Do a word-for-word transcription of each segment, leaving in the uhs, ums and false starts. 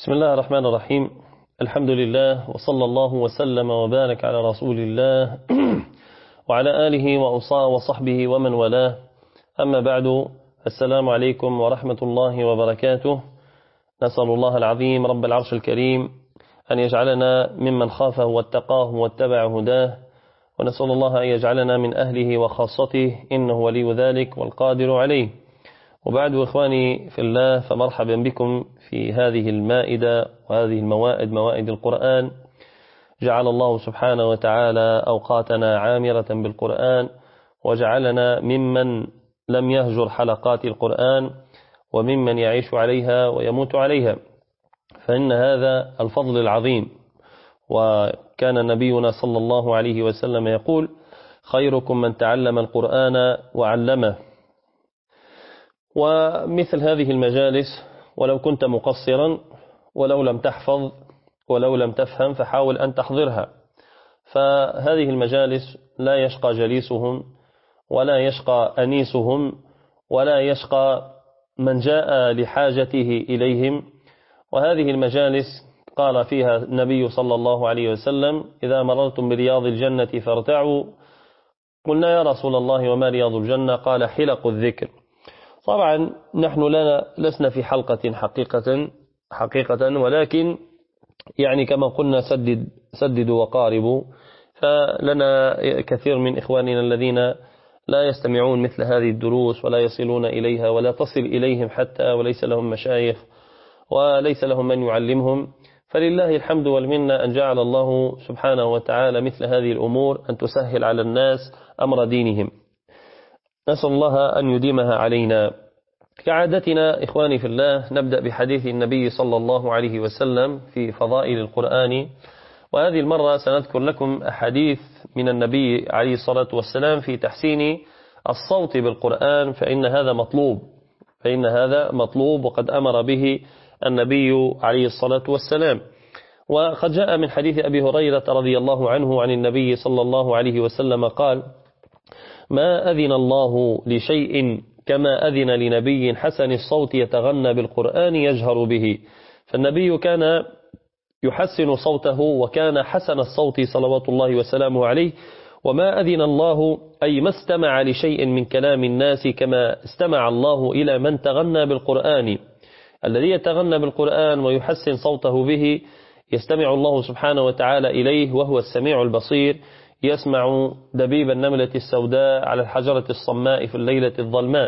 بسم الله الرحمن الرحيم. الحمد لله وصلى الله وسلم وبارك على رسول الله وعلى آله وصحبه ومن والاه. أما بعد، السلام عليكم ورحمة الله وبركاته. نسأل الله العظيم رب العرش الكريم أن يجعلنا ممن خافه واتقاه واتبع هداه، ونسأل الله أن يجعلنا من أهله وخاصته، إنه ولي ذلك والقادر عليه. وبعد، إخواني في الله، فمرحبا بكم في هذه المائدة وهذه الموائد، موائد القرآن. جعل الله سبحانه وتعالى أوقاتنا عامرة بالقرآن، وجعلنا ممن لم يهجر حلقات القرآن وممن يعيش عليها ويموت عليها، فإن هذا الفضل العظيم. وكان نبينا صلى الله عليه وسلم يقول: خيركم من تعلم القرآن وعلمه. ومثل هذه المجالس، ولو كنت مقصرا ولو لم تحفظ ولو لم تفهم فحاول أن تحضرها، فهذه المجالس لا يشقى جليسهم ولا يشقى أنيسهم ولا يشقى من جاء لحاجته إليهم. وهذه المجالس قال فيها النبي صلى الله عليه وسلم: إذا مررتم برياض الجنة فارتعوا. قلنا: يا رسول الله وما رياض الجنة؟ قال: حلق الذكر. طبعا نحن لنا لسنا في حلقة حقيقة حقيقة ولكن يعني كما قلنا سدد سددوا وقاربوا، فلنا كثير من إخواننا الذين لا يستمعون مثل هذه الدروس ولا يصلون إليها ولا تصل إليهم حتى، وليس لهم مشايخ وليس لهم من يعلمهم. فلله الحمد والمنة أن جعل الله سبحانه وتعالى مثل هذه الأمور أن تسهل على الناس أمر دينهم. نسأل الله أن يديمها علينا. كعادتنا إخواني في الله، نبدأ بحديث النبي صلى الله عليه وسلم في فضائل القرآن. وهذه المرة سنذكر لكم أحاديث من النبي عليه الصلاة والسلام في تحسين الصوت بالقرآن، فإن هذا مطلوب فإن هذا مطلوب وقد أمر به النبي عليه الصلاة والسلام. وقد جاء من حديث أبي هريرة رضي الله عنه عن النبي صلى الله عليه وسلم قال: ما أذن الله لشيء كما أذن لنبي حسن الصوت يتغنى بالقرآن يجهر به. فالنبي كان يحسن صوته وكان حسن الصوت صلوات الله وسلامه عليه. وما أذن الله أي ما استمع لشيء من كلام الناس كما استمع الله إلى من تغنى بالقرآن. الذي يتغنى بالقرآن ويحسن صوته به يستمع الله سبحانه وتعالى إليه، وهو السميع البصير، يسمع دبيب النملة السوداء على الحجرة الصماء في الليلة الظلماء.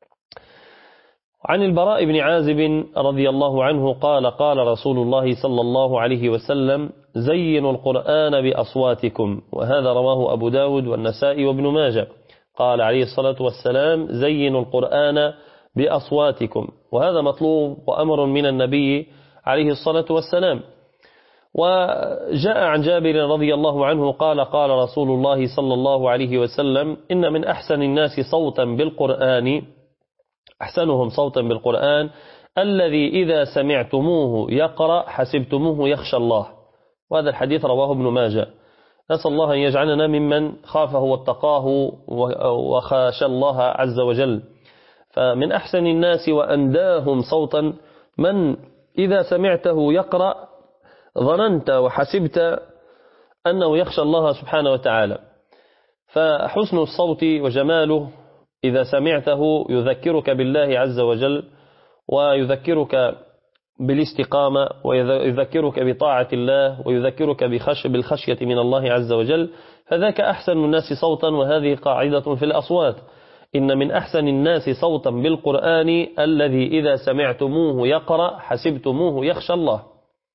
عن البراء بن عازب رضي الله عنه قال: قال رسول الله صلى الله عليه وسلم: زينوا القرآن بأصواتكم. وهذا رواه أبو داود والنسائي وابن ماجه. قال عليه الصلاة والسلام: زينوا القرآن بأصواتكم. وهذا مطلوب وأمر من النبي عليه الصلاة والسلام. وجاء عن جابر رضي الله عنه قال: قال رسول الله صلى الله عليه وسلم: إن من أحسن الناس صوتا بالقرآن أحسنهم صوتا بالقرآن الذي إذا سمعتموه يقرأ حسبتموه يخشى الله. وهذا الحديث رواه ابن ماجه. نسأل الله أن يجعلنا ممن خافه واتقاه وخاش الله عز وجل. فمن أحسن الناس وأنداهم صوتا من إذا سمعته يقرأ ظننت وحسبت أنه يخشى الله سبحانه وتعالى. فحسن الصوت وجماله إذا سمعته يذكرك بالله عز وجل، ويذكرك بالاستقامة، ويذكرك بطاعة الله، ويذكرك بخش بالخشية من الله عز وجل. فذاك أحسن الناس صوتا. وهذه قاعدة في الأصوات: إن من أحسن الناس صوتا بالقرآن الذي إذا سمعتموه يقرأ حسبتموه يخشى الله.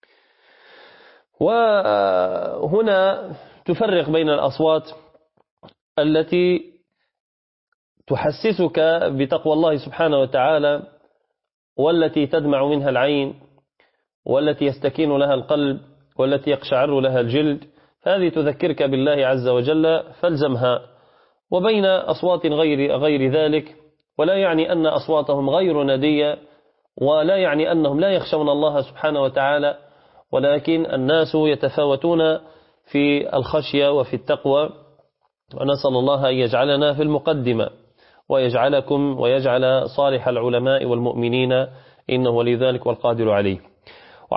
وهنا تفرق بين الأصوات التي تحسسك بتقوى الله سبحانه وتعالى، والتي تدمع منها العين، والتي يستكين لها القلب، والتي يقشعر لها الجلد، فهذه تذكرك بالله عز وجل فالزمها. وبين أصوات غير غير ذلك، ولا يعني أن أصواتهم غير ندية، ولا يعني أنهم لا يخشون الله سبحانه وتعالى، ولكن الناس يتفاوتون في الخشية وفي التقوى. ونسأل الله أن يجعلنا في المقدمة، ويجعلكم ويجعل صالح العلماء والمؤمنين، إنه ولي ذلك والقادر عليه.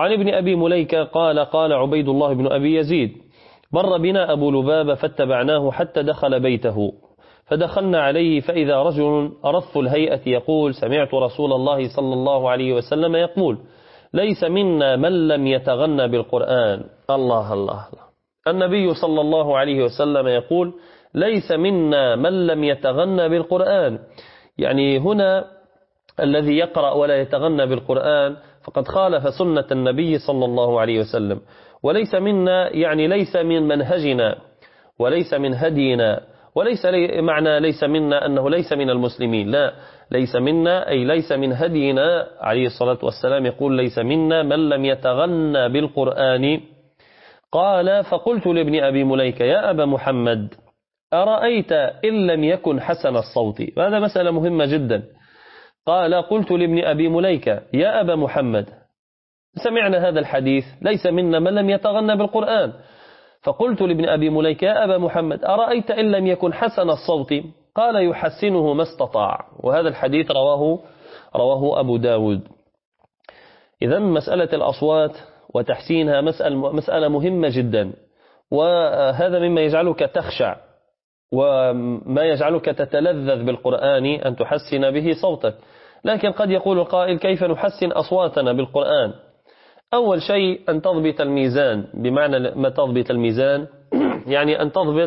وعن ابن أبي مليكة قال قال عبيد الله بن أبي يزيد مر بنا أبو لبابة فاتبعناه حتى دخل بيته فدخلنا عليه فإذا رجل أرث الهيئة يقول سمعت رسول الله صلى الله عليه وسلم يقول ليس منا من لم يتغنى بالقرآن. الله الله الله. النبي صلى الله عليه وسلم يقول ليس منا من لم يتغنى بالقرآن، يعني هنا الذي يقرأ ولا يتغنى بالقرآن فقد خالف سنة النبي صلى الله عليه وسلم. وليس منا يعني ليس من منهجنا وليس من هدينا، وليس لي معنى ليس منا أنه ليس من المسلمين، لا، ليس منا أي ليس من هدينا عليه الصلاة والسلام. يقول ليس منا من لم يتغنى بالقرآن. قال فقلت لابن أبي مليكة يا أبا محمد أرأيت إن لم يكن حسن الصوت؟ هذا مسألة مهمة جدا. قال قلت لابن أبي مليكة يا أبا محمد سمعنا هذا الحديث ليس منا من لم يتغنى بالقرآن، فقلت لابن أبي مليكة يا أبا محمد أرأيت إن لم يكن حسن الصوت؟ قال يحسنه ما استطاع. وهذا الحديث رواه رواه أبو داود. إذا مسألة الأصوات وتحسينها مسألة, مسألة مهمة جدا، وهذا مما يجعلك تخشع وما يجعلك تتلذذ بالقرآن أن تحسن به صوتك. لكن قد يقول القائل كيف نحسن أصواتنا بالقرآن؟ أول شيء أن تضبط الميزان. بمعنى ما تضبط الميزان يعني أن تضبط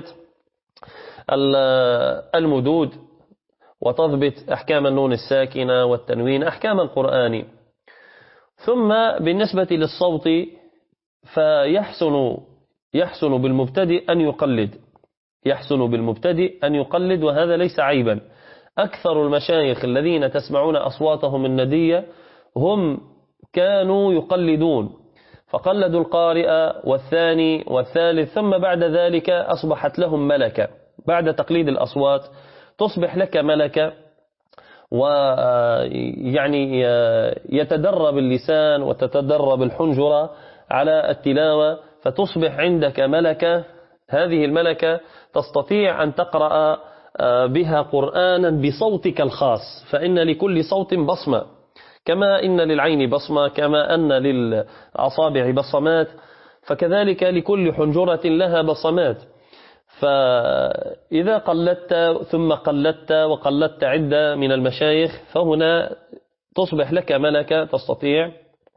المدود وتضبط أحكام النون الساكنة والتنوين، أحكام القرآن. ثم بالنسبة للصوت فيحسن يحسن بالمبتدئ أن يقلد يحسن بالمبتدئ أن يقلد وهذا ليس عيبا. أكثر المشايخ الذين تسمعون أصواتهم الندية هم كانوا يقلدون، فقلدوا القارئ والثاني والثالث، ثم بعد ذلك أصبحت لهم ملكة. بعد تقليد الأصوات تصبح لك ملكة، ويعني يتدرب اللسان وتتدرب الحنجرة على التلاوة فتصبح عندك ملكة. هذه الملكة تستطيع أن تقرأ بها قرآنا بصوتك الخاص، فإن لكل صوت بصمة، كما إن للعين بصمة، كما أن للأصابع بصمات، فكذلك لكل حنجرة لها بصمات. فإذا قلدت ثم قلدت وقلدت عدة من المشايخ فهنا تصبح لك ملكة، تستطيع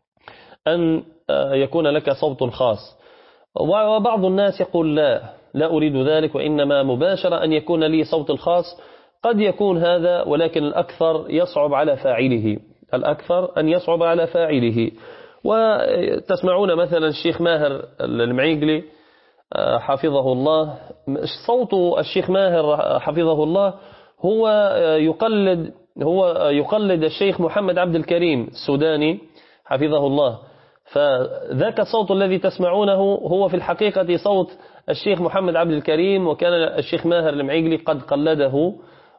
أن يكون لك صوت خاص. وبعض الناس يقول لا لا أريد ذلك، وإنما مباشرة أن يكون لي صوت الخاص. قد يكون هذا، ولكن الأكثر يصعب على فاعله الأكثر أن يصعب على فاعله. وتسمعون مثلا الشيخ ماهر المعيقلي حفظه الله، صوت الشيخ ماهر حفظه الله هو يقلد هو يقلد الشيخ محمد عبد الكريم السوداني حفظه الله. فذاك الصوت الذي تسمعونه هو في الحقيقة صوت الشيخ محمد عبد الكريم، وكان الشيخ ماهر المعيقلي قد قلده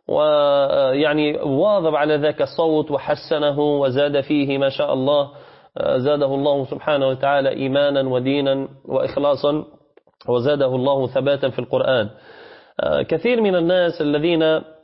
ويعني واظب على ذاك الصوت وحسنه وزاد فيه ما شاء الله، زاده الله سبحانه وتعالى إيمانا ودينا وإخلاصا، وزاده الله ثباتا في القرآن. كثير من الناس الذين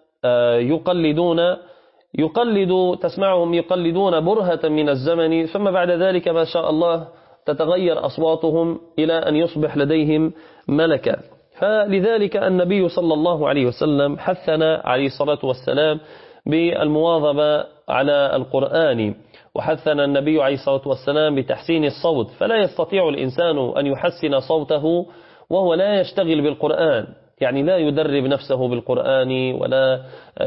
يقلدون يقلد تسمعهم يقلدون برهة من الزمن، ثم بعد ذلك ما شاء الله تتغير أصواتهم إلى أن يصبح لديهم ملكة. فلذلك النبي صلى الله عليه وسلم حثنا عليه الصلاة والسلام بالمواظبة على القرآن، وحثنا النبي عليه الصلاة والسلام بتحسين الصوت. فلا يستطيع الإنسان أن يحسن صوته وهو لا يشتغل بالقرآن، يعني لا يدرب نفسه بالقرآن ولا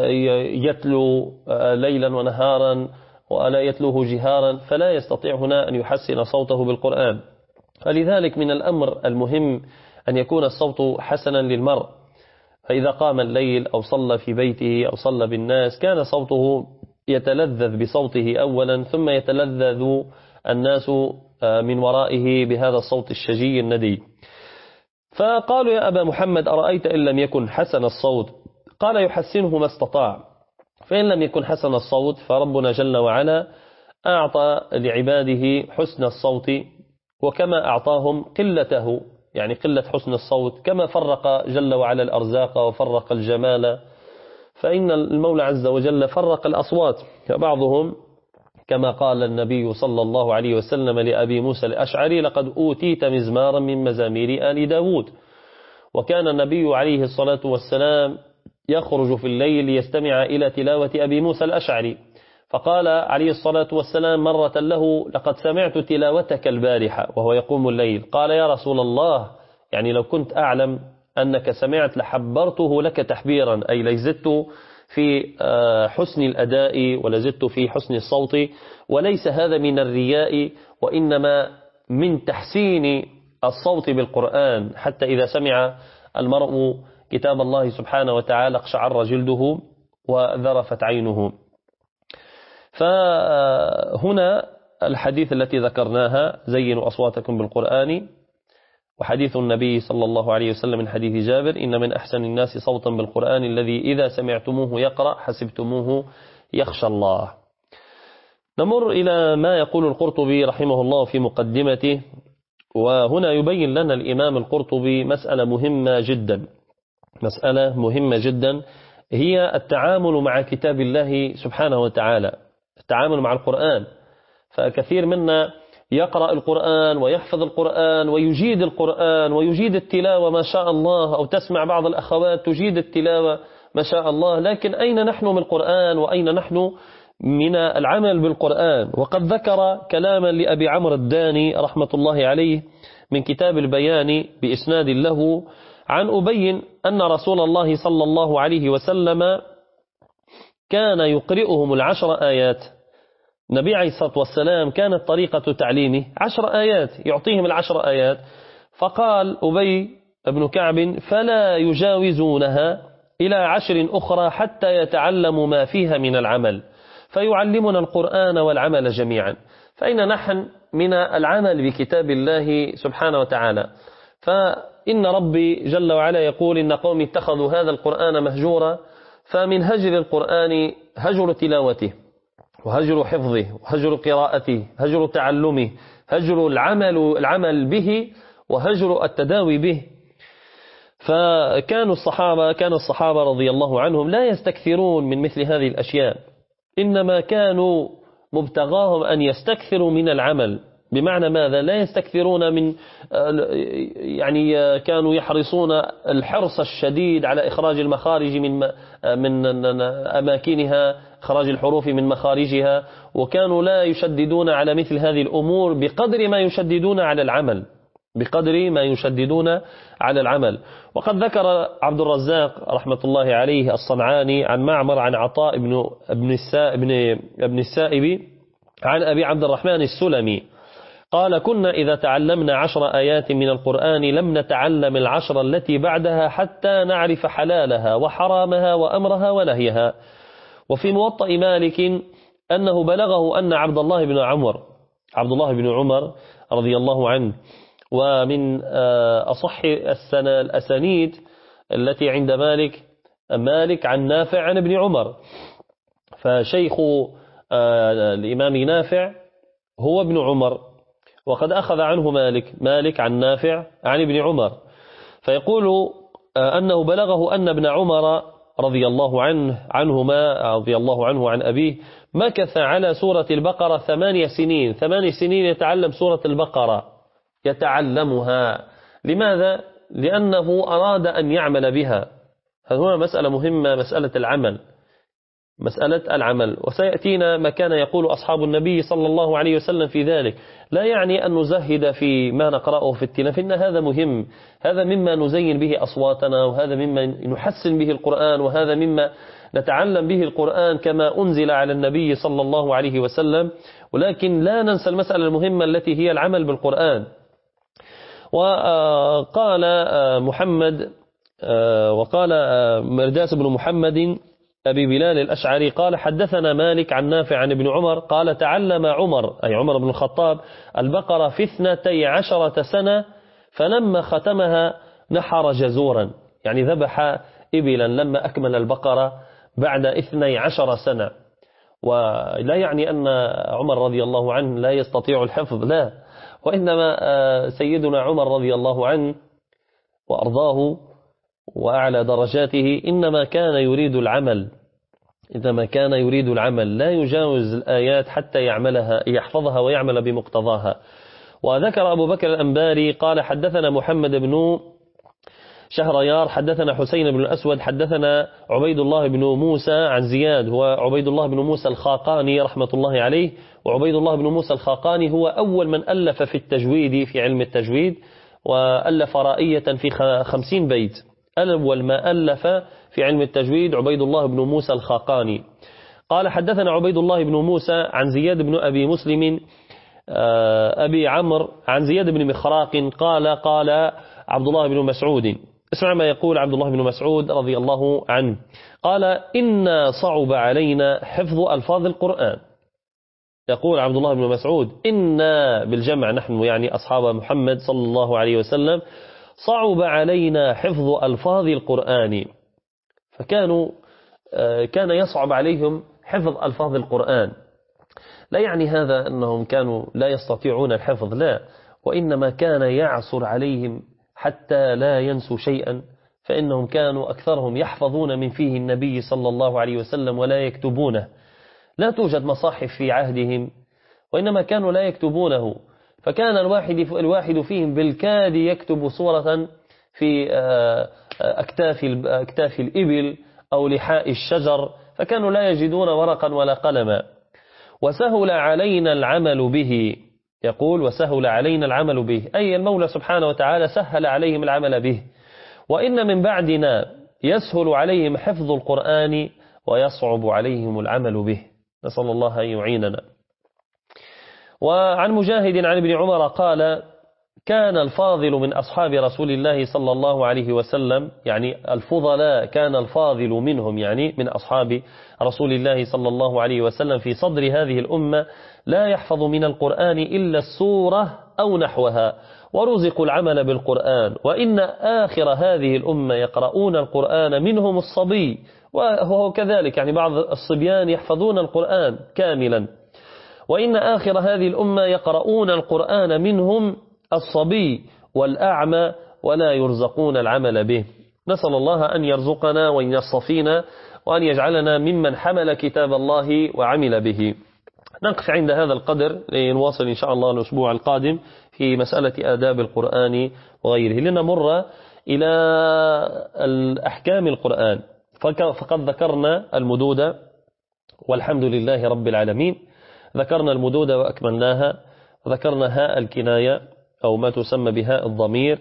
يتلو ليلا ونهارا ولا يتلوه جهارا، فلا يستطيع هنا أن يحسن صوته بالقرآن. فلذلك من الأمر المهم أن يكون الصوت حسنا للمرء، فإذا قام الليل أو صلى في بيته أو صلى بالناس كان صوته يتلذذ بصوته أولا، ثم يتلذذ الناس من ورائه بهذا الصوت الشجي الندي. فقالوا يا أبا محمد أرأيت إن لم يكن حسن الصوت؟ قال يحسنه ما استطاع. فإن لم يكن حسن الصوت فربنا جل وعلا أعطى لعباده حسن الصوت، وكما أعطاهم قلته، يعني قلة حسن الصوت، كما فرق جل وعلا الأرزاق وفرق الجمال، فإن المولى عز وجل فرق الأصوات، فبعضهم كما قال النبي صلى الله عليه وسلم لأبي موسى الأشعري: لقد أوتيت مزمارا من مزامير آل داود. وكان النبي عليه الصلاة والسلام يخرج في الليل ليستمع إلى تلاوة أبي موسى الأشعري، فقال عليه الصلاة والسلام مرة له: لقد سمعت تلاوتك البارحة وهو يقوم الليل. قال: يا رسول الله، يعني لو كنت أعلم أنك سمعت لحبرته لك تحبيرا، أي لزدت في حسن الأداء ولزدت في حسن الصوت، وليس هذا من الرياء، وإنما من تحسين الصوت بالقرآن، حتى إذا سمع المرء كتاب الله سبحانه وتعالى اقشعر جلده وذرفت عينه. فهنا الحديث التي ذكرناها: زينوا أصواتكم بالقرآن، وحديث النبي صلى الله عليه وسلم من حديث جابر: إن من أحسن الناس صوتا بالقرآن الذي إذا سمعتموه يقرأ حسبتموه يخشى الله. نمر إلى ما يقول القرطبي رحمه الله في مقدمته، وهنا يبين لنا الإمام القرطبي مسألة مهمة جدا، مسألة مهمة جدا هي التعامل مع كتاب الله سبحانه وتعالى، التعامل مع القرآن. فكثير منا يقرأ القرآن ويحفظ القرآن ويجيد القرآن ويجيد التلاوة ما شاء الله، أو تسمع بعض الأخوات تجيد التلاوة ما شاء الله، لكن أين نحن من القرآن وأين نحن من العمل بالقرآن؟ وقد ذكر كلاما لأبي عمرو الداني رحمة الله عليه من كتاب البيان بإسناد له عن أبي أن رسول الله صلى الله عليه وسلم كان يقرئهم العشر آيات. النبي عليه الصلاة والسلام كانت طريقة تعليمه عشر آيات، يعطيهم العشر آيات. فقال أبي بن كعب: فلا يجاوزونها إلى عشر أخرى حتى يتعلموا ما فيها من العمل، فيعلمنا القرآن والعمل جميعا. فإن نحن من العمل بكتاب الله سبحانه وتعالى؟ فإن ربي جل وعلا يقول: إن قوم اتخذوا هذا القرآن مهجورا. فمن هجر القرآن هجر تلاوته، وهجر حفظه، وهجر قراءته، هجر تعلمه، هجر العمل العمل به، وهجر التداوي به. فكانوا الصحابة كان الصحابة رضي الله عنهم لا يستكثرون من مثل هذه الأشياء، إنما كانوا مبتغاهم أن يستكثروا من العمل. بمعنى ماذا؟ لا يستكثرون من، يعني كانوا يحرصون الحرص الشديد على إخراج المخارج من من أماكنها، إخراج الحروف من مخارجها، وكانوا لا يشددون على مثل هذه الأمور بقدر ما يشددون على العمل، بقدر ما يشددون على العمل. وقد ذكر عبد الرزاق رحمة الله عليه الصنعاني عن معمر عن عطاء بن ابن ابن السائب عن أبي عبد الرحمن السلمي قال: كنا إذا تعلمنا عشر آيات من القرآن لم نتعلم العشر التي بعدها حتى نعرف حلالها وحرامها وأمرها ونهيها. وفي موطأ مالك أنه بلغه أن عبد الله بن عمر عبد الله بن عمر رضي الله عنه، ومن أصح الأسانيد التي عند مالك مالك عن نافع عن ابن عمر، فشيخ الإمام نافع هو ابن عمر، وقد أخذ عنه مالك مالك عن نافع عن ابن عمر. فيقول أنه بلغه أن ابن عمر رضي الله عنه عنهما رضي الله عنه عن أبيه مكث على سورة البقرة ثمانية سنين ثمانية سنين يتعلم سورة البقرة، يتعلمها. لماذا؟ لأنه أراد أن يعمل بها. هذه مسألة مهمة، مسألة العمل، مسألة العمل. وسيأتينا ما كان يقول أصحاب النبي صلى الله عليه وسلم في ذلك. لا يعني أن نزهد في ما نقرأه في التلاوة، إن هذا مهم، هذا مما نزين به أصواتنا، وهذا مما نحسن به القرآن، وهذا مما نتعلم به القرآن كما أنزل على النبي صلى الله عليه وسلم. ولكن لا ننسى المسألة المهمة التي هي العمل بالقرآن. وقال محمد وقال مرداس بن محمد أبي بلال الأشعري قال: حدثنا مالك عن نافع عن ابن عمر قال: تعلم عمر أي عمر بن الخطاب البقرة في اثنتي عشرة سنة، فلما ختمها نحر جزورا، يعني ذبح إبلا لما أكمل البقرة بعد اثني عشر سنة. ولا يعني أن عمر رضي الله عنه لا يستطيع الحفظ، لا، وإنما سيدنا عمر رضي الله عنه وأرضاه وأعلى درجاته إنما كان يريد العمل، إذا كان يريد العمل لا يجاوز الآيات حتى يعملها يحفظها ويعمل بمقتضاها. وذكر أبو بكر الأنباري قال حدثنا محمد بن شهريار حدثنا حسين بن الأسود حدثنا عبيد الله بن موسى عن زياد، هو عبيد الله بن موسى الخاقاني رحمة الله عليه. وعبيد الله بن موسى الخاقاني هو أول من ألف في التجويد في علم التجويد، وألف رائية في خمسين بيت. أول ما ألف في علم التجويد عبيد الله بن موسى الخاقاني. قال حدثنا عبيد الله بن موسى عن زياد بن أبي مسلم أبي عمرو عن زياد بن مخراق قال قال عبد الله بن مسعود، اسمع ما يقول عبد الله بن مسعود رضي الله عنه، قال إن صعب علينا حفظ ألفاظ القرآن. يقول عبد الله بن مسعود إنا بالجمع نحن يعني أصحاب محمد صلى الله عليه وسلم صعب علينا حفظ ألفاظ القرآن، فكانوا كان يصعب عليهم حفظ ألفاظ القرآن. لا يعني هذا أنهم كانوا لا يستطيعون الحفظ، لا، وإنما كان يعصر عليهم حتى لا ينسوا شيئا، فإنهم كانوا أكثرهم يحفظون من فيه النبي صلى الله عليه وسلم ولا يكتبونه. لا توجد مصاحف في عهدهم، وإنما كانوا لا يكتبونه، فكان الواحد الواحد فيهم بالكاد يكتب صورة في أكتاف أكتاف الإبل أو لحاء الشجر، فكانوا لا يجدون ورقا ولا قلما. وسهل علينا العمل به، يقول وسهل علينا العمل به، أي المولى سبحانه وتعالى سهل عليهم العمل به. وإن من بعدنا يسهل عليهم حفظ القرآن ويصعب عليهم العمل به، نسأل الله أن يعيننا. وعن مجاهد عن ابن عمر قال كان الفاضل من أصحاب رسول الله صلى الله عليه وسلم، يعني الفضلاء كان الفاضل منهم يعني من أصحاب رسول الله صلى الله عليه وسلم في صدر هذه الأمة لا يحفظ من القرآن إلا السورة أو نحوها، ورزقوا العمل بالقرآن. وإن آخر هذه الأمة يقرؤون القرآن منهم الصبي، وهو كذلك يعني بعض الصبيان يحفظون القرآن كاملا. وإن آخر هذه الأمة يقرؤون القرآن منهم الصبي والأعمى ولا يرزقون العمل به. نسأل الله أن يرزقنا وأن يصفينا وأن يجعلنا ممن حمل كتاب الله وعمل به. نقف عند هذا القدر لنواصل إن شاء الله الأسبوع القادم في مسألة آداب القرآن وغيره، لنمر إلى الأحكام القرآن. فقد ذكرنا المدودة والحمد لله رب العالمين، ذكرنا المدودة وأكملناها، ذكرنا هاء الكناية أو ما تسمى بهاء الضمير،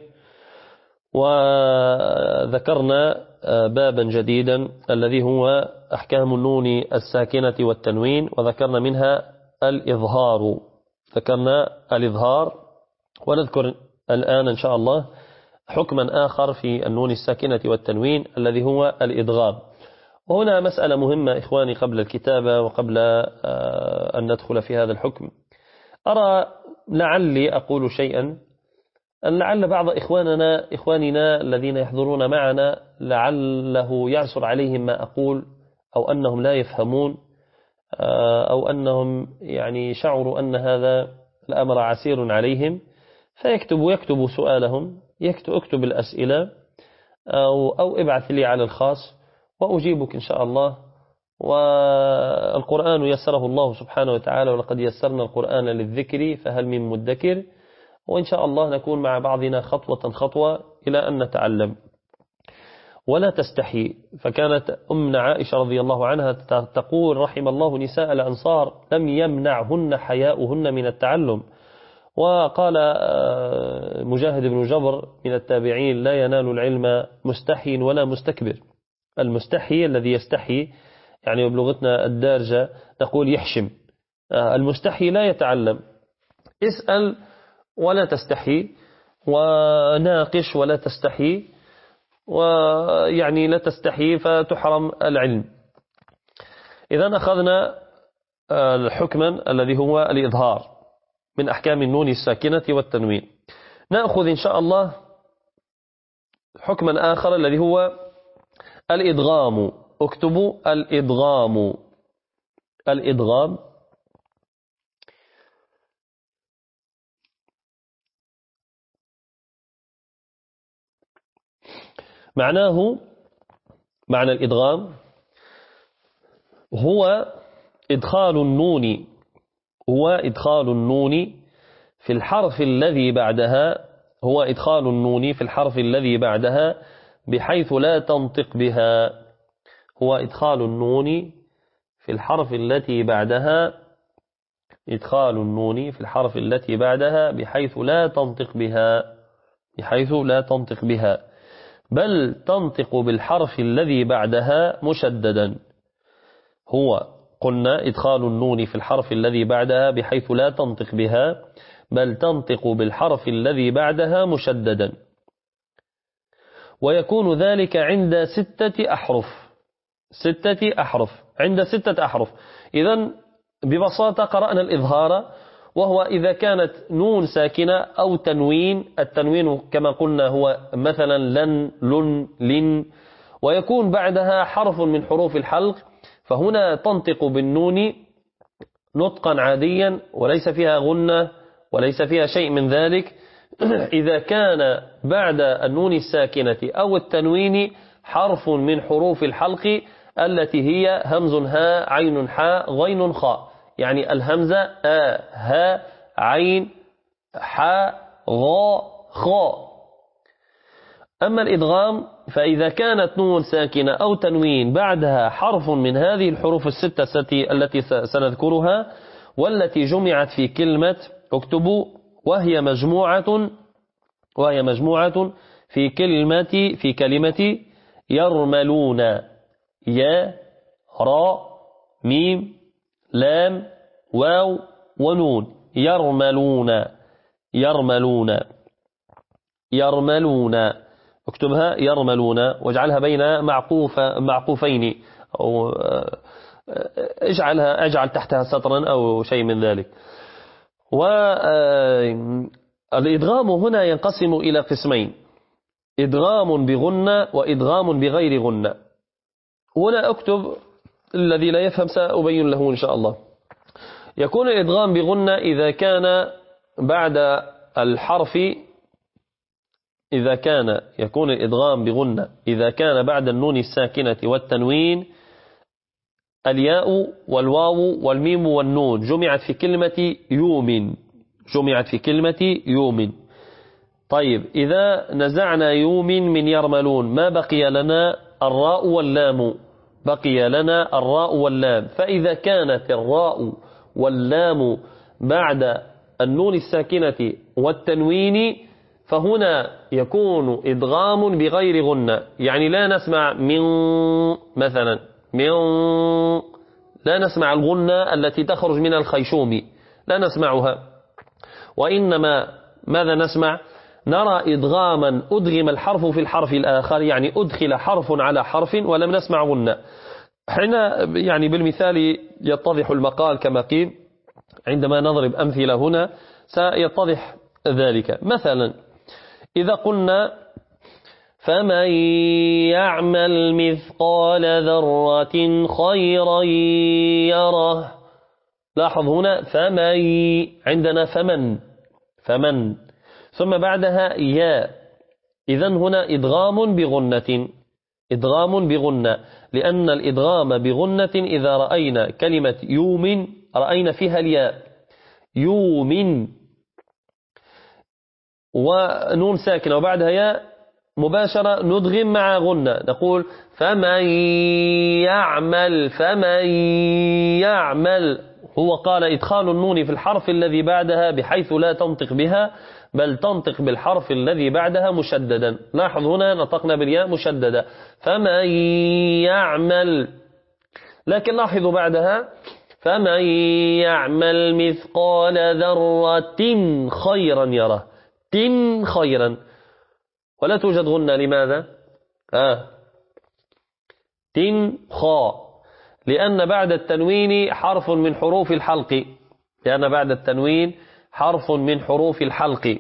وذكرنا بابا جديدا الذي هو أحكام النون الساكنة والتنوين، وذكرنا منها الإظهار، ذكرنا الإظهار. ونذكر الآن إن شاء الله حكما آخر في النون الساكنة والتنوين الذي هو الإدغام. وهنا مسألة مهمة إخواني قبل الكتابة وقبل أن ندخل في هذا الحكم، أرى لعلي أقول شيئا لعل بعض إخواننا إخواننا الذين يحضرون معنا لعله يعسر عليهم ما أقول، أو أنهم لا يفهمون، أو أنهم يعني شعروا أن هذا الأمر عسير عليهم، فيكتب يكتب سؤالهم، يكتب اكتب الأسئلة أو, أو ابعث لي على الخاص وأجيبك إن شاء الله. والقرآن يسره الله سبحانه وتعالى، ولقد يسرنا القرآن للذكر فهل من مدكر، وإن شاء الله نكون مع بعضنا خطوة خطوة إلى أن نتعلم. ولا تستحي، فكانت أمنا عائشة رضي الله عنها تقول رحم الله نساء الأنصار لم يمنعهن حياؤهن من التعلم. وقال مجاهد بن جبر من التابعين لا ينال العلم مستحي ولا مستكبر. المستحي الذي يستحي يعني بلغتنا الدارجة نقول يحشم، المستحي لا يتعلم. اسأل ولا تستحي، وناقش ولا تستحي، ويعني لا تستحي فتحرم العلم. إذا أخذنا الحكما الذي هو الإظهار من أحكام النون الساكنة والتنوين. نأخذ إن شاء الله حكما آخر الذي هو الإدغام. اكتبوا الإدغام. الإدغام معناه، معنى الإدغام هو إدخال النون هو إدخال النون في الحرف الذي بعدها هو إدخال النون في الحرف الذي بعدها بحيث لا تنطق بها هو إدخال النون في الحرف التي بعدها إدخال النون في الحرف التي بعدها بحيث لا تنطق بها بحيث لا تنطق بها بل تنطق بالحرف الذي بعدها مشددا هو قلنا إدخال النون في الحرف الذي بعدها بحيث لا تنطق بها بل تنطق بالحرف الذي بعدها مشددا ويكون ذلك عند ستة أحرف ستة أحرف عند ستة أحرف إذن ببساطة قرأنا الإظهار وهو إذا كانت نون ساكنة أو تنوين التنوين كما قلنا هو مثلا لن لن لن ويكون بعدها حرف من حروف الحلق فهنا تنطق بالنون نطقا عاديا وليس فيها غنة وليس فيها شيء من ذلك إذا كان بعد النون الساكنة أو التنوين حرف من حروف الحلق التي هي همز ها عين حاء غين خاء يعني الهمزة آ ها عين حاء غاء خاء أما الإدغام فإذا كانت نون ساكنة أو تنوين بعدها حرف من هذه الحروف الستة التي سنذكرها والتي جمعت في كلمة اكتبوا وهي مجموعة وهي مجموعة في كلمة في كلمة يرملون يا راء ميم لام واو ونون يرملون يرملون يرملون اكتبها يرملون واجعلها بين معقوف معقوفين أو اجعلها اجعل تحتها سطرا أو شيء من ذلك. والإدغام هنا ينقسم إلى قسمين إدغام بغنة وإدغام بغير غنة. هنا أكتب الذي لا يفهم سأبين له إن شاء الله. يكون الإدغام بغنة إذا كان بعد الحرف إذا كان يكون الإدغام بغنة إذا كان بعد النون الساكنة والتنوين الياء والواو والميم والنون جمعت في كلمة يوم جمعت في كلمة يوم. طيب إذا نزعنا يوم من يرملون ما بقي لنا الراء واللام بقي لنا الراء واللام فإذا كانت الراء واللام بعد النون الساكنة والتنوين فهنا يكون إدغام بغير غنة يعني لا نسمع من مثلا من لا نسمع الغنة التي تخرج من الخيشوم لا نسمعها وإنما ماذا نسمع نرى إدغاما أدغم الحرف في الحرف الآخر يعني أدخل حرف على حرف ولم نسمع غنة. حين يعني بالمثال يتضح المقال كما قيل عندما نضرب أمثلة هنا سيتضح ذلك. مثلا إذا قلنا فمن يعمل مثقال ذرة خيرا يره لاحظ هنا فمن عندنا فمن فمن ثم بعدها يا إذن هنا إدغام بغنة إدغام بغنة لأن الإدغام بغنة إذا رأينا كلمة يوم رأينا فيها الياء يوم ونون ساكنة وبعدها ياء مباشرة ندغم مع غنة نقول فمن يعمل فمن يعمل هو قال إدخال النون في الحرف الذي بعدها بحيث لا تنطق بها بل تنطق بالحرف الذي بعدها مشددا. لاحظ هنا نطقنا بالياء مشددة فمن يعمل لكن لاحظوا بعدها فمن يعمل مثقال ذرة خيرا يره تن خيرا ولا توجد غنة لماذا آه. تن خاء لأن بعد التنوين حرف من حروف الحلق لأن بعد التنوين حرف من حروف الحلق.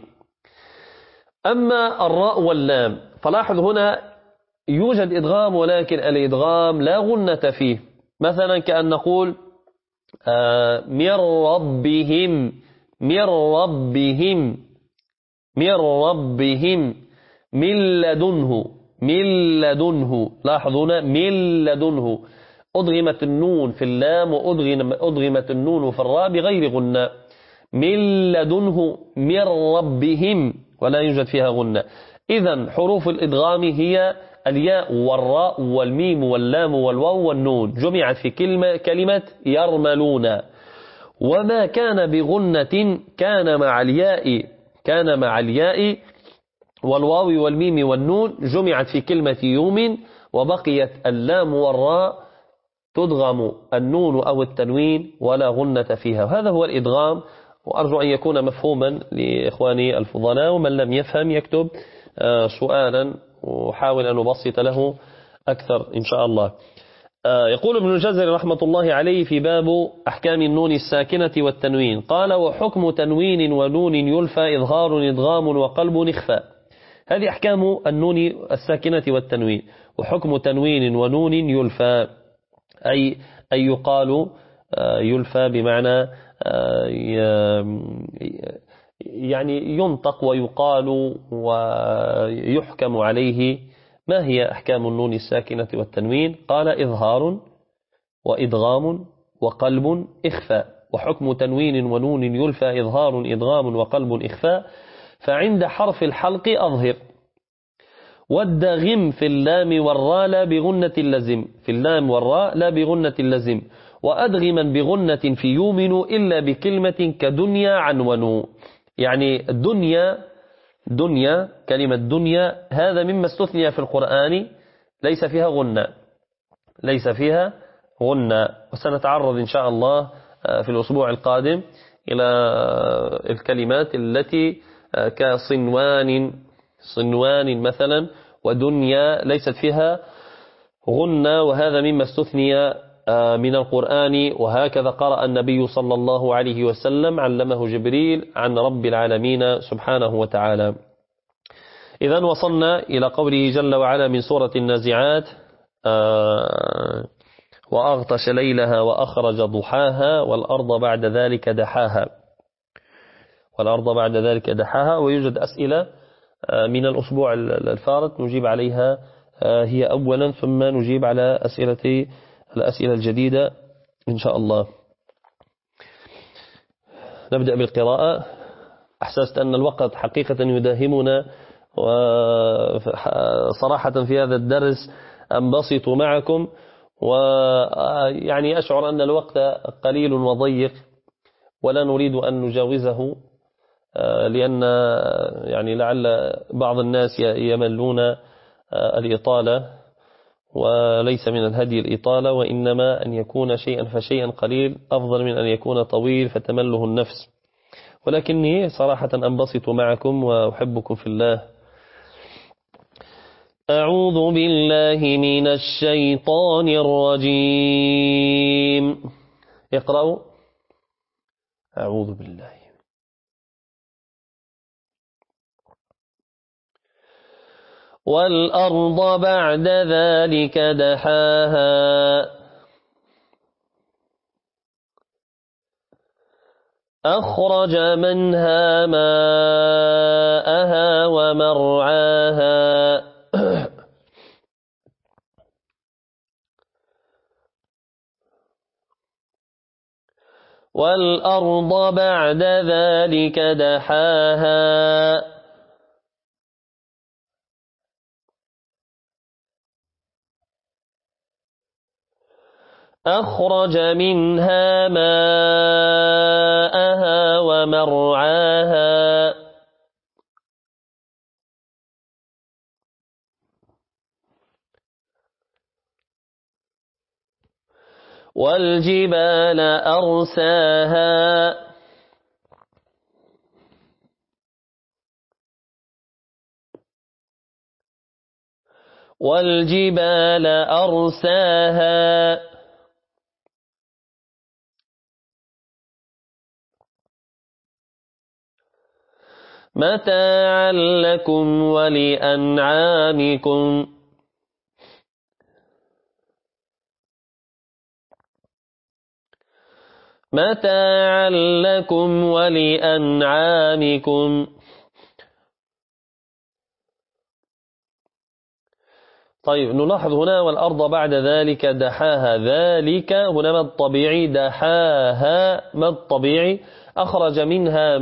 أما الراء واللام فلاحظ هنا يوجد إدغام ولكن الإدغام لا غنة فيه مثلا كأن نقول آه من ربهم من ربهم من ربهم من لدنه من لدنه لاحظونا من لدنه أدغمت النون في اللام وأدغمت النون في الراء بغير غنة. من لدنه من ربهم ولا يوجد فيها غنة. إذن حروف الإدغام هي الياء والراء والميم واللام والواو والنون جمعت في كلمة كلمة يرملون. وما كان بغنة كان مع الياء كان مع الياء والواو والميم والنون جمعت في كلمة يوم، وبقيت اللام والراء تدغم النون أو التنوين ولا غنة فيها. وهذا هو الإدغام، وأرجو أن يكون مفهوما لإخواني الفضلاء، ومن لم يفهم يكتب سؤالا وحاول أن أبسط له أكثر إن شاء الله. يقول ابن الجزري رحمة الله عليه في باب أحكام النون الساكنة والتنوين، قال: وحكم تنوين ونون يلفى إظهار إدغام وقلب إخفاء. هذه أحكام النون الساكنة والتنوين. وحكم تنوين ونون يلفى أي أي يقال يلفى بمعنى يعني ينطق ويقال ويحكم عليه. ما هي أحكام النون الساكنة والتنوين؟ قال: إظهار وإدغام وقلب إخفاء. وحكم تنوين ونون يلفى إظهار إدغام وقلب إخفاء. فعند حرف الحلق أظهر، والدغم في اللام والراء لا بغنة اللزم في اللام والراء لا بغنة اللزم. وأدغما بغنة في يؤمن إلا بكلمة كدنيا عنون. يعني الدنيا دنيا كلمة دنيا هذا مما استثني في القرآن ليس فيها غنة ليس فيها غنة. وسنتعرض إن شاء الله في الأسبوع القادم إلى الكلمات التي كصنوان صنوان مثلا ودنيا ليست فيها غنة، وهذا مما استثني من القرآن. وهكذا قرأ النبي صلى الله عليه وسلم علمه جبريل عن رب العالمين سبحانه وتعالى. إذن وصلنا إلى قوله جل وعلا من سورة النازعات: وأغطش ليلها وأخرج ضحاها والأرض بعد ذلك دحاها والأرض بعد ذلك دحاها. ويوجد أسئلة من الأسبوع الفارط نجيب عليها هي أولا، ثم نجيب على أسئلة الأسئلة الجديدة إن شاء الله. نبدأ بالقراءة. أحسست أن الوقت حقيقة يداهمنا، وصراحة في هذا الدرس أنبسط معكم، ويعني أشعر أن الوقت قليل وضيق ولا نريد أن نجاوزه، لأن يعني لعل بعض الناس يملون الإطالة، وليس من الهدي الإطالة، وإنما أن يكون شيئا فشيئا قليل أفضل من أن يكون طويل فتمله النفس. ولكني صراحة أنبسط معكم وأحبكم في الله. أعوذ بالله من الشيطان الرجيم. اقرأوا. أعوذ بالله. والأرض بعد ذلك دحاها أخرج منها ماءها ومرعاها والأرض بعد ذلك دحاها أخرج منها ماءها ومرعاها والجبال أرساها والجبال أرساها متاعا لكم ولأنعامكم متاعا لكم ولأنعامكم طيب نلاحظ هنا والأرض بعد ذلك دحاها، ذلك هنا مد طبيعي، دحاها مد طبيعي، أخرج منها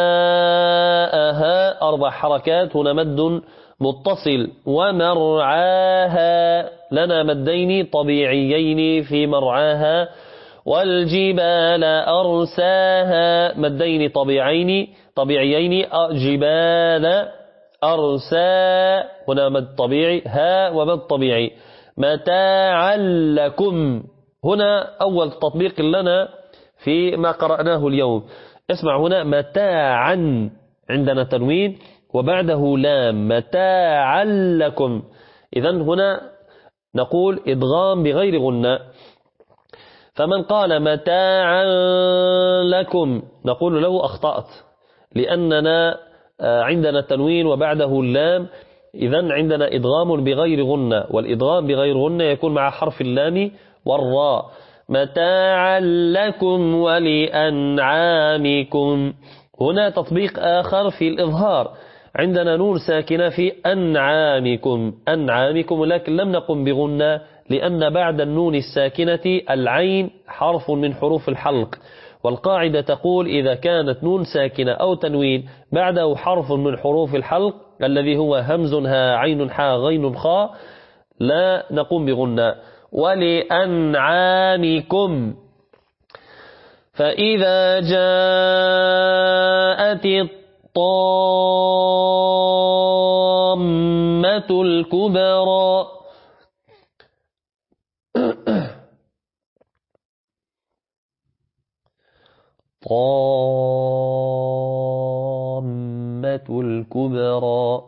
ماءها أربع حركات، هنا مد متصل، ومرعاها لنا مدين طبيعيين في مرعاها، والجبال أرساها مدين طبيعيين طبيعيين جبال أرسا هنا مد طبيعي، ها ومد طبيعي، متاعا لكم. هنا أول تطبيق لنا في ما قرأناه اليوم. اسمع هنا متاعا عندنا تنوين وبعده لام، متاعا لكم. إذن هنا نقول إدغام بغير غنة. فمن قال متاعا لكم نقول له أخطأت، لأننا عندنا تنوين وبعده اللام، إذن عندنا إدغام بغير غنة، والإدغام بغير غنة يكون مع حرف اللام والراء. متاعا لكم ولأنعامكم. هنا تطبيق آخر في الإظهار، عندنا نون ساكنة في أنعامكم أنعامكم، لكن لم نقم بغنة لأن بعد النون الساكنة العين حرف من حروف الحلق، والقاعدة تقول إذا كانت نون ساكنة أو تنوين بعده حرف من حروف الحلق الذي هو همز ها عين حا غين خاء لا نقوم بغنى. ولأنعامكم. فإذا جاءت الطامة الكبرى طامة الكبرى.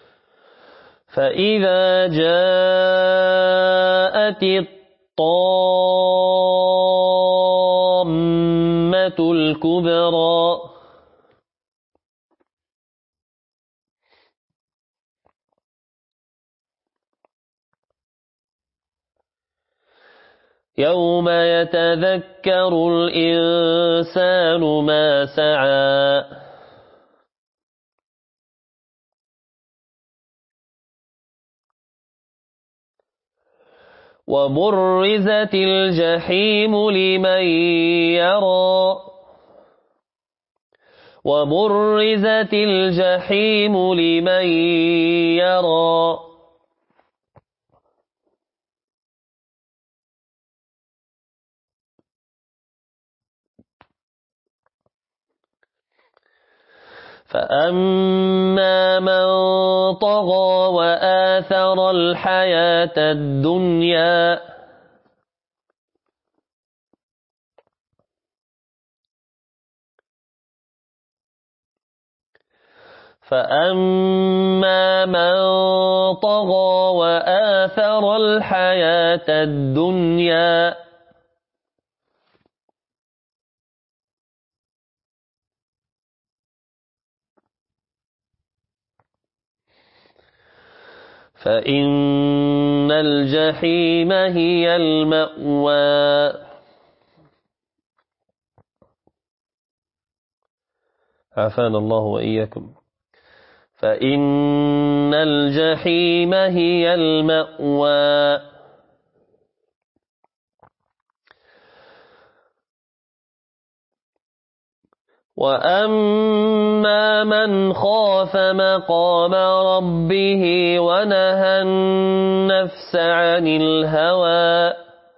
فإذا جاءت الطامة الكبرى يوم يتذكر الإنسان ما سعى وبرزت الجحيم لمن يرى وبرزت الجحيم لمن يرى فأما من طغى وآثر الحياة الدنيا فأما من طغى وآثر الحياة الدنيا فإن الجحيم هي المأوى. عافانا الله وإياكم. فإن الجحيم هي المأوى. وأما من خاف مقام ربه ونهى النفس عن الهوى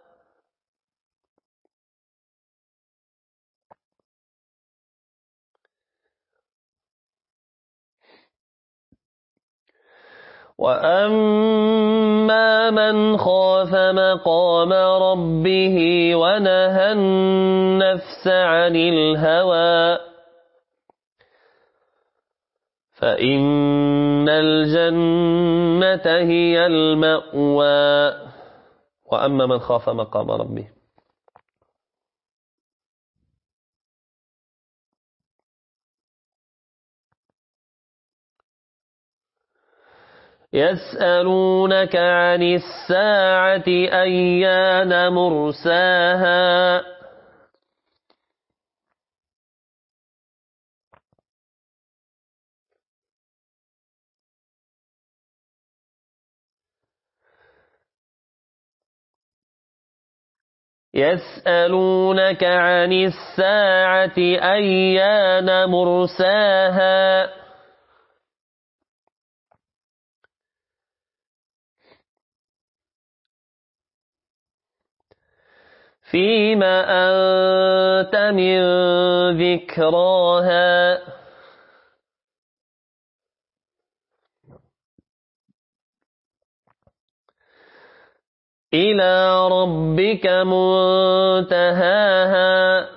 وأما من خاف مقام ربه ونهى النفس عن الهوى فإن الجنة هي المأوى. وأما من خاف مقام ربه. يسألونك عن الساعة أيان مرساها يسألونك عن الساعة أيان مرساها فيما أنت من ذكراها إلى ربك منتهاها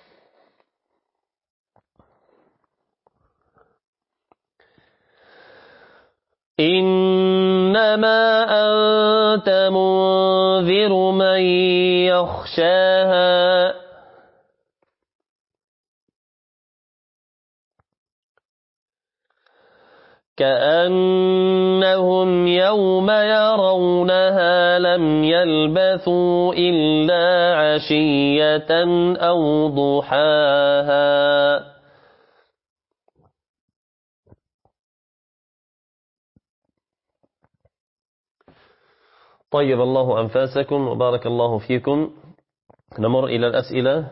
إنما أنت منذر من يخشاها كأنهم يوم يرونها لم يلبثوا إلا عشية أو ضحاها. طيب الله أنفاسكم وبارك الله فيكم. نمر إلى الأسئلة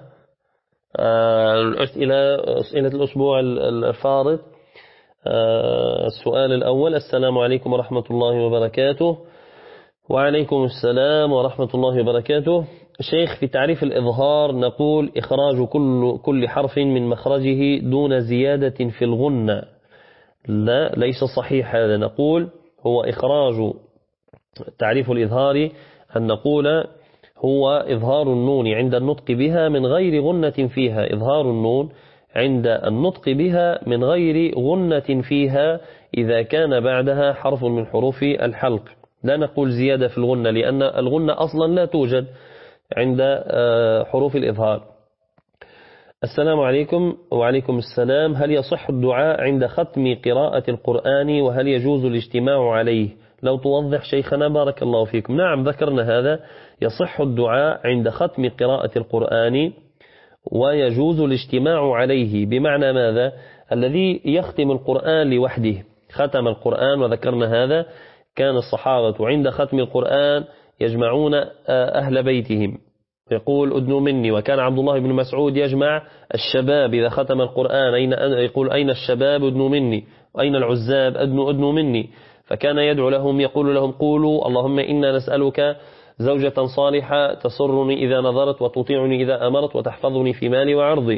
الأسئلة أسئلة الأسبوع الفارط. السؤال الأول: السلام عليكم ورحمة الله وبركاته. وعليكم السلام ورحمة الله وبركاته. شيخ، في تعريف الإظهار نقول إخراج كل كل حرف من مخرجه دون زيادة في الغنة. لا، ليس صحيح هذا. نقول هو إخراج تعريف الإظهار أن نقول هو إظهار النون عند النطق بها من غير غنة فيها. إظهار النون عند النطق بها من غير غنة فيها إذا كان بعدها حرف من حروف الحلق. لا نقول زيادة في الغنة، لأن الغنة أصلا لا توجد عند حروف الإظهار. السلام عليكم. وعليكم السلام. هل يصح الدعاء عند ختم قراءة القرآن، وهل يجوز الاجتماع عليه؟ لو توضح شيخنا بارك الله فيكم. نعم، ذكرنا هذا. يصح الدعاء عند ختم قراءة القرآن ويجوز الاجتماع عليه. بمعنى ماذا؟ الذي يختم القرآن لوحده ختم القرآن، وذكرنا هذا. كان الصحابة عند ختم القرآن يجمعون أهل بيتهم، يقول أدنوا مني. وكان عبد الله بن مسعود يجمع الشباب إذا ختم القرآن، أين يقول أين الشباب أدنوا مني، وأين العزاب أدنوا أدنوا مني. فكان يدعو لهم يقول لهم: قولوا اللهم إنا نسألك زوجة صالحة تسرني إذا نظرت وتطيعني إذا أمرت وتحفظني في مالي وعرضي.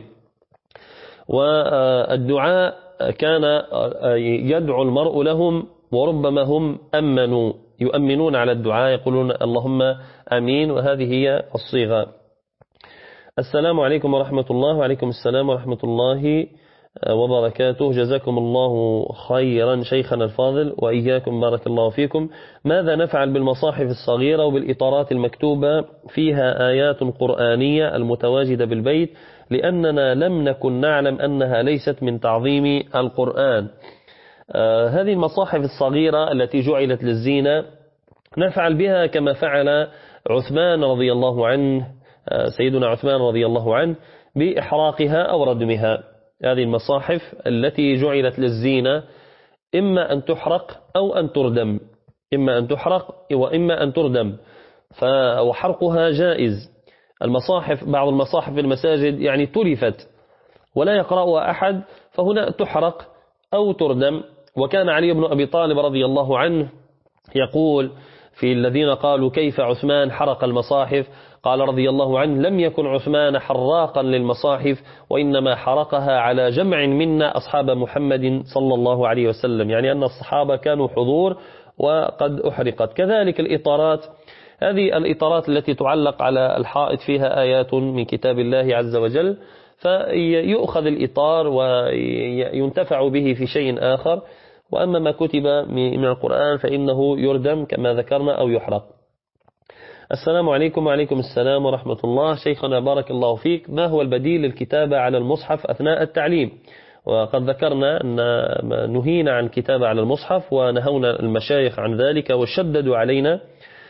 والدعاء كان يدعو المرء لهم، وربما هم أمنوا يؤمنون على الدعاء يقولون اللهم أمين، وهذه هي الصيغة. السلام عليكم ورحمة الله. وعليكم السلام ورحمة الله وبركاته. جزاكم الله خيرا شيخنا الفاضل وإياكم بارك الله فيكم. ماذا نفعل بالمصاحف الصغيرة وبالإطارات المكتوبة فيها آيات قرآنية المتواجدة بالبيت، لأننا لم نكن نعلم أنها ليست من تعظيم القرآن؟ آه هذه المصاحف الصغيرة التي جعلت للزينة نفعل بها كما فعل عثمان رضي الله عنه، آه سيدنا عثمان رضي الله عنه، بإحراقها أو ردمها. هذه المصاحف التي جعلت للزينة إما أن تحرق أو أن تردم، إما أن تحرق وإما أن تردم، فوحرقها جائز. المصاحف بعض المصاحف في المساجد يعني تلفت ولا يقرأها أحد، فهنا تحرق أو تردم. وكان علي بن أبي طالب رضي الله عنه يقول في الذين قالوا كيف عثمان حرق المصاحف، قال رضي الله عنه: لم يكن عثمان حراقا للمصاحف، وإنما حرقها على جمع منا أصحاب محمد صلى الله عليه وسلم، يعني أن الصحابة كانوا حضور وقد أحرقت. كذلك الإطارات، هذه الإطارات التي تعلق على الحائط فيها آيات من كتاب الله عز وجل، فيؤخذ الإطار وينتفع به في شيء آخر. وأما ما كتب من القرآن فإنه يردم كما ذكرنا أو يحرق. السلام عليكم. وعليكم السلام ورحمة الله. شيخنا بارك الله فيك، ما هو البديل للكتابة على المصحف أثناء التعليم؟ وقد ذكرنا أن نهينا عن الكتابة على المصحف ونهونا المشايخ عن ذلك وشددوا علينا.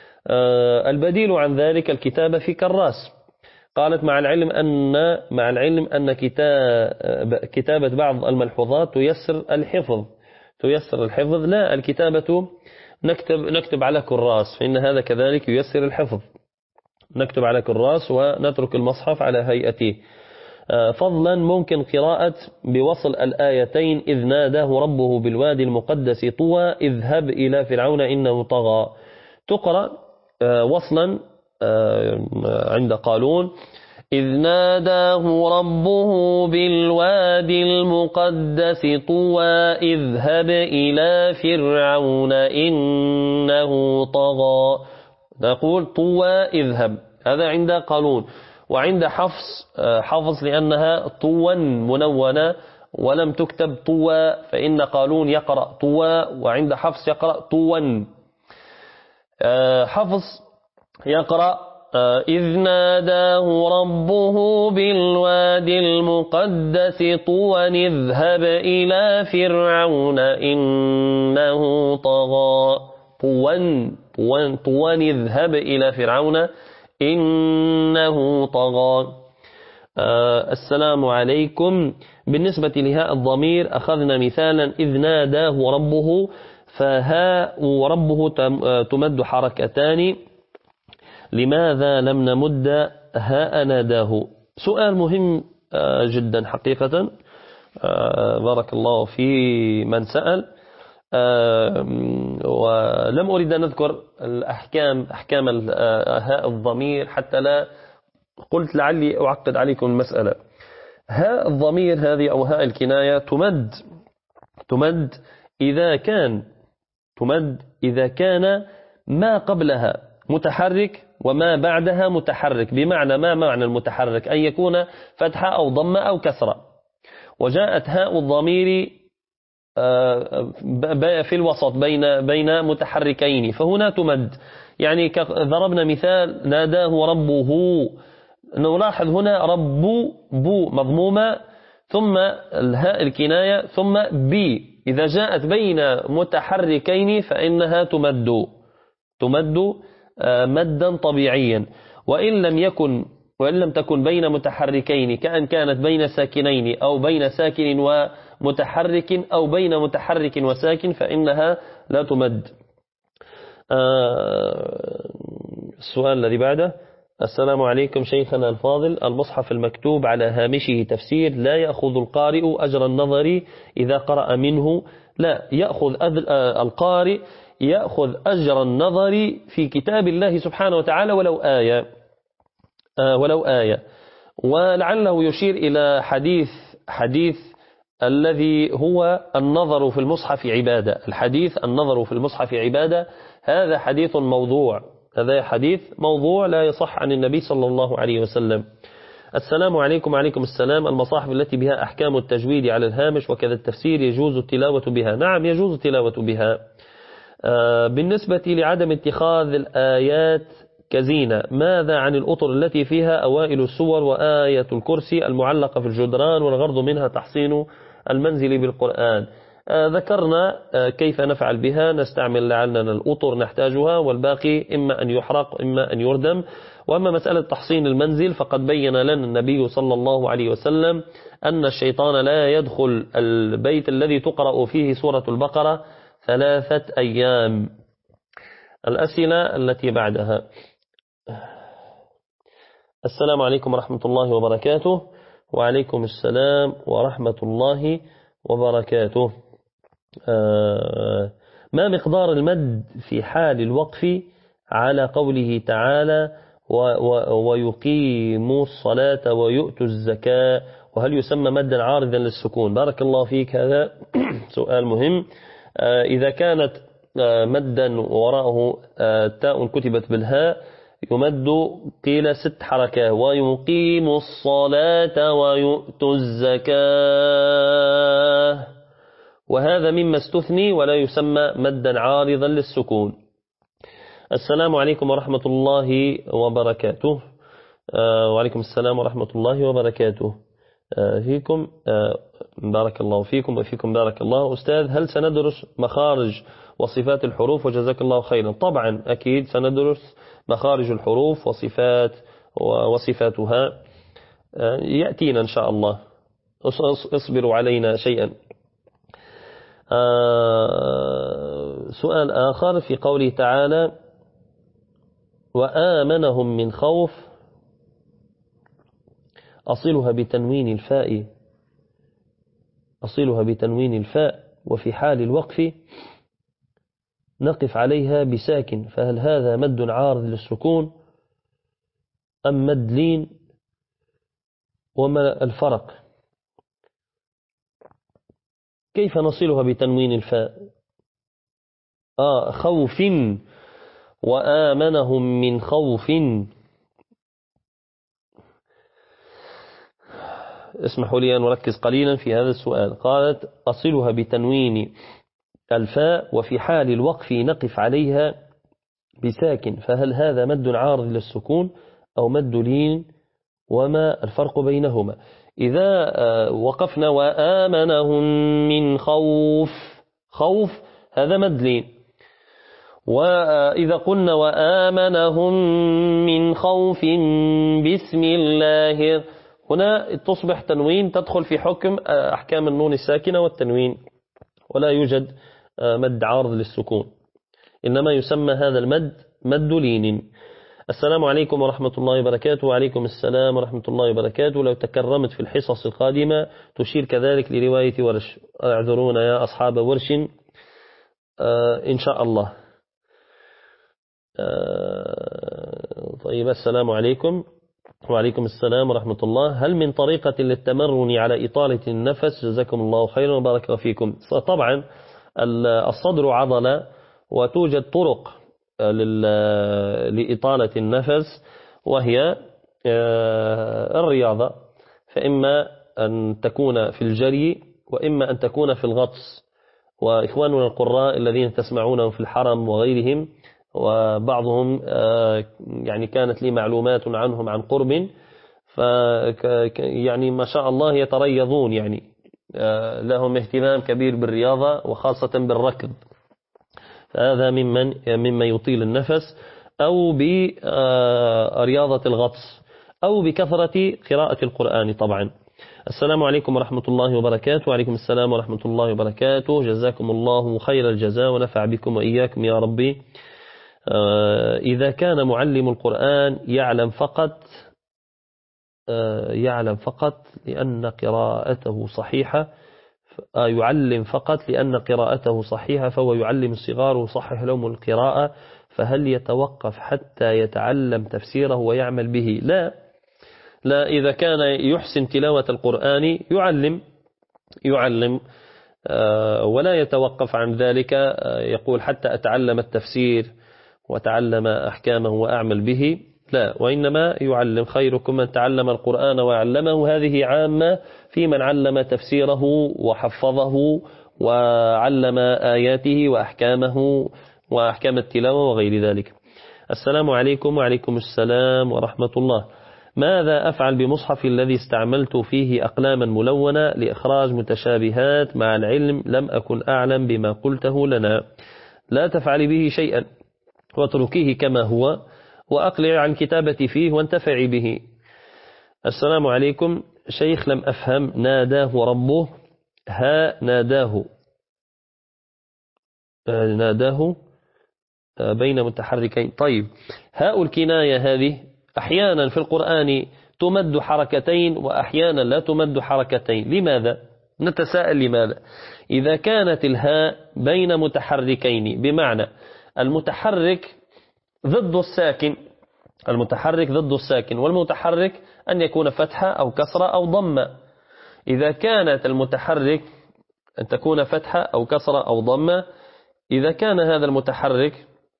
البديل عن ذلك الكتابة في كراس. قالت مع العلم أن مع العلم أن كتابة بعض الملحوظات تيسر الحفظ تيسر الحفظ لا، الكتابة نكتب نكتب على كراس، فإن هذا كذلك ييسر الحفظ. نكتب على كراس ونترك المصحف على هيئته. فضلا ممكن قراءة بوصل الآيتين إذ ناداه ربه بالوادي المقدس طوى اذهب إلى فرعون إنه طغى، تقرأ وصلا عند قالون إذ ناداه ربه بالوادي المقدس طوى اذهب إلى فرعون إنه طغى، نقول طوى اذهب، هذا عند قالون. وعند حفص حفص لأنها طوى منونة ولم تكتب طوى، فإن قالون يقرأ طوى وعند حفص يقرأ طوى. حفص يقرأ إذ ناداه ربه بالوادي المقدس طوى اذهب إلى فرعون إنه طغى، طوى طوى طوى اذهب إلى فرعون إنه طغى. آه السلام عليكم. بالنسبة لهاء الضمير أخذنا مثالا إذ ناداه ربه، فهاء ربه تمد حركتان، لماذا لم نمد هاء ناداه؟ سؤال مهم آه جدا حقيقة. آه بارك الله في من سأل. ولم أريد أن أذكر الأحكام أحكام هاء الضمير حتى لا قلت لعلي أعقد عليكم المسألة. هاء الضمير هذه أو هاء الكناية تمد تمد إذا كان تمد إذا كان ما قبلها متحرك وما بعدها متحرك. بمعنى ما معنى المتحرك؟ أن يكون فتحة أو ضمة أو كسرة. وجاءت هاء الضمير في الوسط بين بين متحركين، فهنا تمد. يعني ضربنا مثال ناداه ربه، نلاحظ هنا رب بو مضمومة ثم الهاء الكناية ثم بي، إذا جاءت بين متحركين فإنها تمد تمد مدا طبيعيا. وإن لم يكن وإن لم تكن بين متحركين كأن كانت بين ساكنين أو بين ساكن ومتحرك أو بين متحرك وساكن فإنها لا تمد. السؤال الذي بعده: السلام عليكم شيخنا الفاضل، المصحف المكتوب على هامشه تفسير لا يأخذ القارئ أجر النظر إذا قرأ منه. لا، يأخذ القارئ يأخذ أجر النظر في كتاب الله سبحانه وتعالى ولو آية ولو آية. ولعله يشير إلى حديث حديث الذي هو النظر في المصحف عبادة. الحديث النظر في المصحف عبادة هذا حديث موضوع، هذا حديث موضوع لا يصح عن النبي صلى الله عليه وسلم. السلام عليكم. وعليكم السلام. المصاحف التي بها أحكام التجويد على الهامش وكذا التفسير يجوز التلاوة بها؟ نعم يجوز التلاوة بها. بالنسبة لعدم اتخاذ الآيات كزينة، ماذا عن الأطر التي فيها أوائل السور وآية الكرسي المعلقة في الجدران والغرض منها تحصين المنزل بالقرآن؟ ذكرنا كيف نفعل بها، نستعمل لعلنا الأطر نحتاجها والباقي إما أن يحرق إما أن يردم. وأما مسألة تحصين المنزل فقد بين لنا النبي صلى الله عليه وسلم أن الشيطان لا يدخل البيت الذي تقرأ فيه سورة البقرة ثلاثة أيام. الأسئلة التي بعدها: السلام عليكم ورحمة الله وبركاته. وعليكم السلام ورحمة الله وبركاته. آه ما مقدار المد في حال الوقف على قوله تعالى ويقيموا الصلاة ويؤتوا الزكاة، وهل يسمى مدا عارضا للسكون؟ بارك الله فيك، هذا سؤال مهم. آه إذا كانت آه مدا وراءه آه تاء كتبت بالهاء يمد قيل ست حركات: ويقيم الصلاة ويؤتوا الزكاة، وهذا مما استثني ولا يسمى مدا عارضا للسكون. السلام عليكم ورحمة الله وبركاته. آه وعليكم السلام ورحمة الله وبركاته. آه فيكم آه بارك الله فيكم وفيكم بارك الله. أستاذ، هل سندرس مخارج وصفات الحروف؟ وجزاك الله خيرا. طبعا أكيد سندرس مخارج الحروف وصفات وصفاتها، يأتينا إن شاء الله، اصبروا علينا شيئا. سؤال آخر في قوله تعالى وآمنهم من خوف أصلها بتنوين الفاء أصلها بتنوين الفاء وفي حال الوقف نقف عليها بساكن، فهل هذا مد عارض للسكون أم مد لين؟ وما الفرق؟ كيف نصلها بتنوين الفاء؟ آه خوف، وآمنهم من خوف. اسمحوا لي أن أركز قليلا في هذا السؤال. قالت أصلها بتنوين الفاء وفي حال الوقف نقف عليها بساكن، فهل هذا مد عارض للسكون أو مد لين؟ وما الفرق بينهما؟ إذا وقفنا وآمنهم من خوف، خوف هذا مد لين. وإذا قلنا وآمنهم من خوف بسم الله، هنا تصبح تنوين، تدخل في حكم أحكام النون الساكنة والتنوين، ولا يوجد مد عارض للسكون، إنما يسمى هذا المد مد لين. السلام عليكم ورحمة الله وبركاته. وعليكم السلام ورحمة الله وبركاته. لو تكرمت في الحصص القادمة تشير كذلك لرواية ورش، اعذرونا يا أصحاب ورش. آه إن شاء الله. آه طيب، السلام عليكم. وعليكم السلام ورحمة الله. هل من طريقة للتمرن على إطالة النفس؟ جزاكم الله خيرا وبارك فيكم. طبعا الصدر عضلة، وتوجد طرق لإطالة النفس، وهي الرياضة، فإما أن تكون في الجري وإما أن تكون في الغطس. وإخواننا القراء الذين تسمعونهم في الحرم وغيرهم، وبعضهم يعني كانت لي معلومات عنهم عن قرب، ف يعني ما شاء الله يتريضون، يعني لهم اهتمام كبير بالرياضة وخاصة بالركض، فهذا ممن مما يطيل النفس، أو برياضة الغطس، أو بكثرة قراءة القرآن. طبعا السلام عليكم ورحمة الله وبركاته. وعليكم السلام ورحمة الله وبركاته. جزاكم الله خير الجزاء ونفع بكم وإياكم يا ربي. إذا كان معلم القرآن يعلم فقط يعلم فقط لأن قراءته صحيحة يعلم فقط لأن قراءته صحيحة فهو يعلم الصغار ويصحح لهم القراءة، فهل يتوقف حتى يتعلم تفسيره ويعمل به؟ لا لا إذا كان يحسن تلاوة القرآن يعلم يعلم ولا يتوقف عن ذلك، يقول حتى أتعلم التفسير وتعلم أحكامه وأعمل به، لا، وإنما يعلم. خيركم من تعلم القرآن وعلمه، هذه عامة في من علم تفسيره وحفظه وعلم آياته وأحكامه وأحكام التلاوة وغير ذلك. السلام عليكم. وعليكم السلام ورحمة الله. ماذا أفعل بمصحف الذي استعملت فيه أقلاما ملونة لإخراج متشابهات مع العلم لم أكن أعلم بما قلته لنا؟ لا تفعل به شيئا واتركيه كما هو وأقلع عن كتابتي فيه وانتفعي به. السلام عليكم. شيخ لم أفهم، ناداه ربه، ها ناداه ناداه بين متحركين. طيب، هاء الكناية هذه أحيانا في القرآن تمد حركتين وأحيانا لا تمد حركتين. لماذا؟ نتساءل لماذا؟ إذا كانت الهاء بين متحركين بمعنى المتحرك ضد الساكن، المتحرك ضد الساكن، والمتحرك أن يكون فتحة أو كسرة أو ضمة. إذا كانت المتحرك أن تكون فتحة أو كسرة أو ضمة، إذا كان هذا المتحرك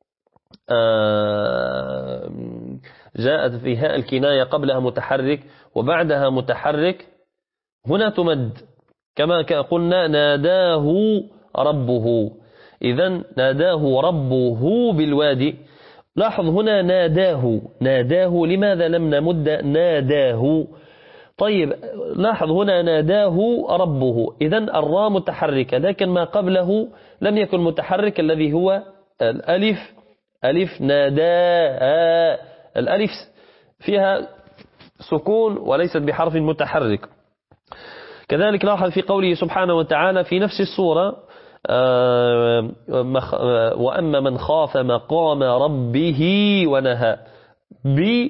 جاءت في هاء الكناية قبلها متحرك وبعدها متحرك، هنا تمد كما قلنا ناداه ربه. إذن ناداه ربه بالوادي. لاحظ هنا ناداه ناداه لماذا لم نمد ناداه؟ طيب لاحظ هنا ناداه ربه، إذن الراء متحركة لكن ما قبله لم يكن متحرك الذي هو الألف. ألف ناداء، الألف فيها سكون وليست بحرف متحرك. كذلك لاحظ في قوله سبحانه وتعالى في نفس السورة وأما من خاف مقام ربه ونهى ب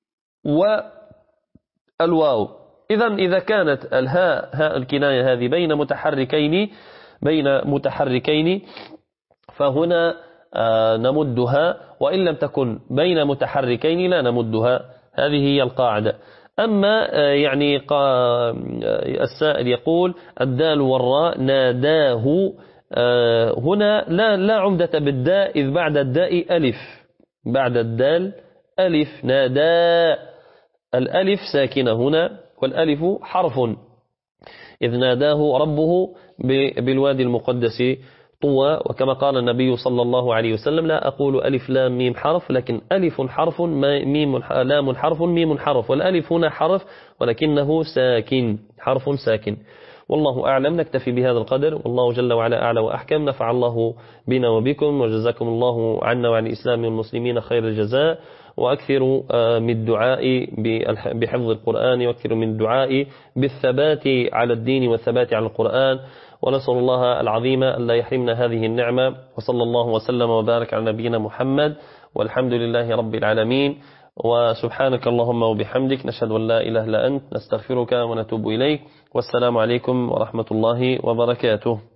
والواو. إذن إذا كانت الهاء هاء الكناية هذه بين متحركين بين متحركين فهنا نمدها، وإن لم تكن بين متحركين لا نمدها. هذه هي القاعدة. أما يعني السائل يقول الدال والراء ناداه، هنا لا لا عمدة بالداء إذ بعد الداء ألف، بعد الدال ألف. نادى الألف ساكنة هنا، والألف حرف، إذ ناداه ربه بالوادي المقدس طوى. وكما قال النبي صلى الله عليه وسلم لا أقول ألف لام ميم حرف، لكن ألف حرف ميم لام حرف ميم حرف، والألف هنا حرف ولكنه ساكن، حرف ساكن. والله أعلم. نكتفي بهذا القدر، والله جل وعلا أعلى وأحكم. نفع الله بنا وبكم، وجزاكم الله عنا وعن الإسلام والمسلمين خير الجزاء. وأكثروا من الدعاء بحفظ القرآن، وأكثروا من الدعاء بالثبات على الدين والثبات على القرآن. ونسأل الله العظيم أن لا يحرمنا هذه النعمة. وصلى الله وسلم وبارك على نبينا محمد، والحمد لله رب العالمين. وسبحانك اللهم وبحمدك، نشهد أن لا إله إلا أنت، نستغفرك ونتوب إليك. والسلام عليكم ورحمة الله وبركاته.